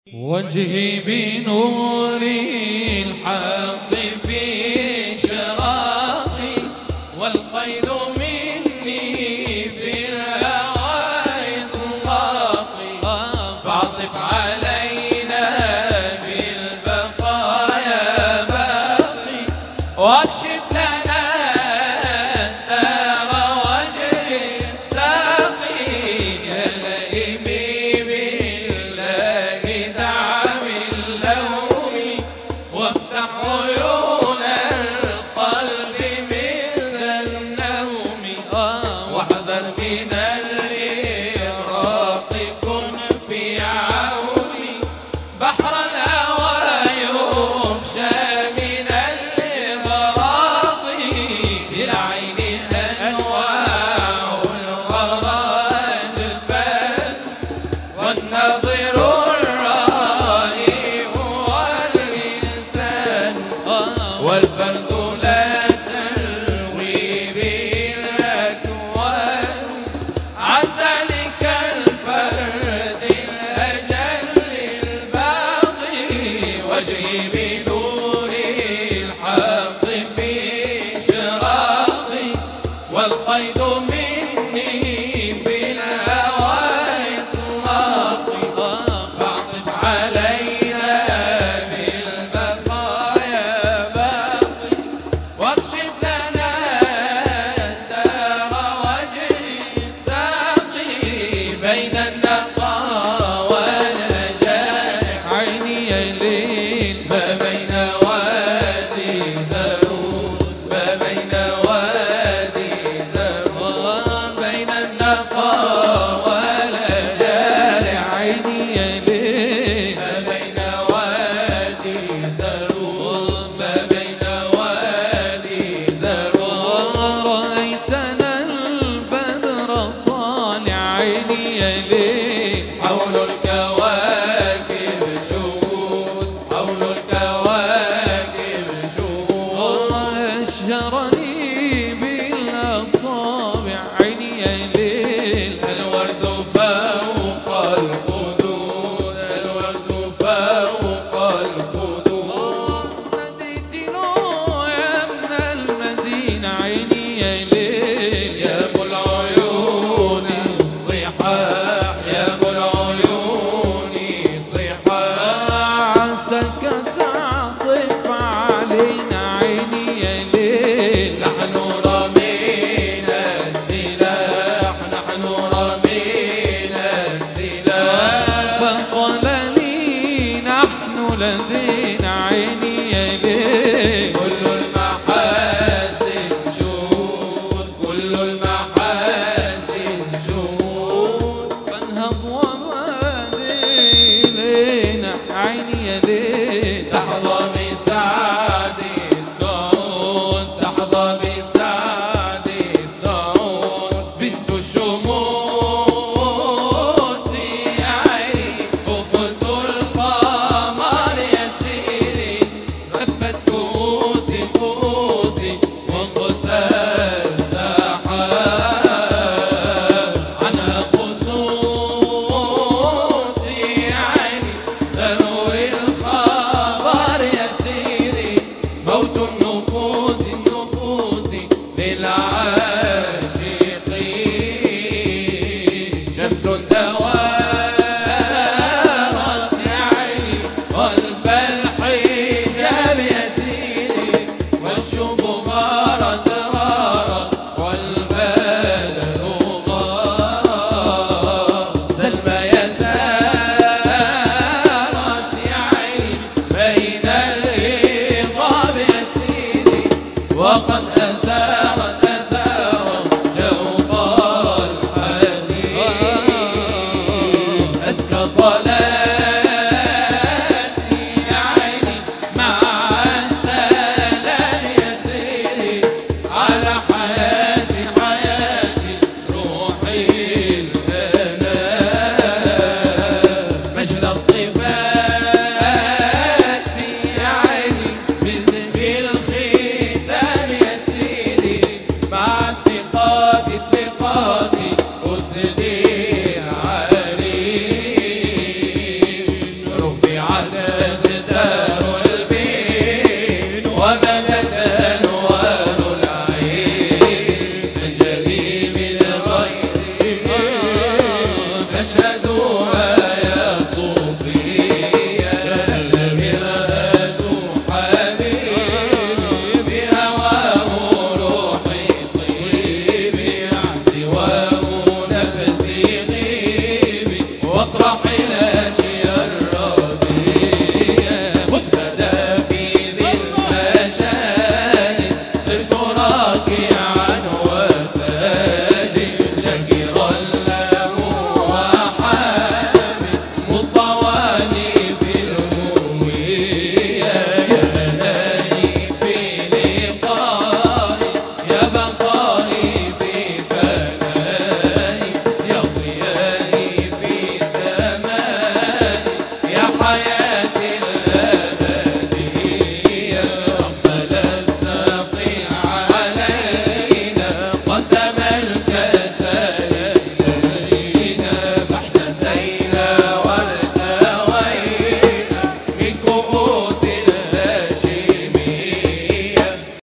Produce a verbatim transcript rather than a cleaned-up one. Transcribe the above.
وجهي بنور الحق في شراقي، والقيد مني في الهوى إطلاقي، فاعطف علينا بالبقايا باقي، واكشف لنا استار وجه الساقي، يا لئيمي بالله دعم اللوم، وافتح عيون القلب من النوم، واحذر من الإغراق كن في عوني، بحر الهوى يفشى من الإغراق، للعين أنواع الورى جفان، والناظر الرائي هو الإنسان، والفرد لا تلوي به الأكوان، عن ذلك الفرد الأجل الباقي، وجهي بنور الحق في شراقي، والقيد مني في الهوى إطلاقي، فاعطف علينا بالبقايا باقي، واكشف لنا استار وجه ساقي، بين النقى والأجانح عيني يا ليل، ما بين وادي زرود، ما بين وادي زرود، بين النقى والأجانح عيني يا ليل، ما بين وادي زرود، ما بين وادي زرود، رأيتنا البدر طالع عيني يا ليل، حول الكواكب شهود، حول الكواكب شهود، أشهرني بالأصابع عيني يا ليل، الورد فوق الخدود، الورد فوق الخدود، ناديت له يا ابن المدينة عيني يا ليل، يا أبو العيون الصحاح، يا أبو العيون الصحاح، عساك تعطف علينا عيني يا ليل، نحن رمينا السلاح، نحن رمينا السلاح، فقال لي نحن لدينا عيني يا ليل، كل المحاسن شهود، كل المحاسن شهود، فانهض وبادر إلينا عيني يا ليل، تحظى بسعد السعود، تحظى بسعد السعود، بنت الشموس عيني، أخت القمر يا سيدي، زفت كؤوسي كؤوسي وانقضت السحاب، عنها قصوصي عيني، تروي الخاطر العز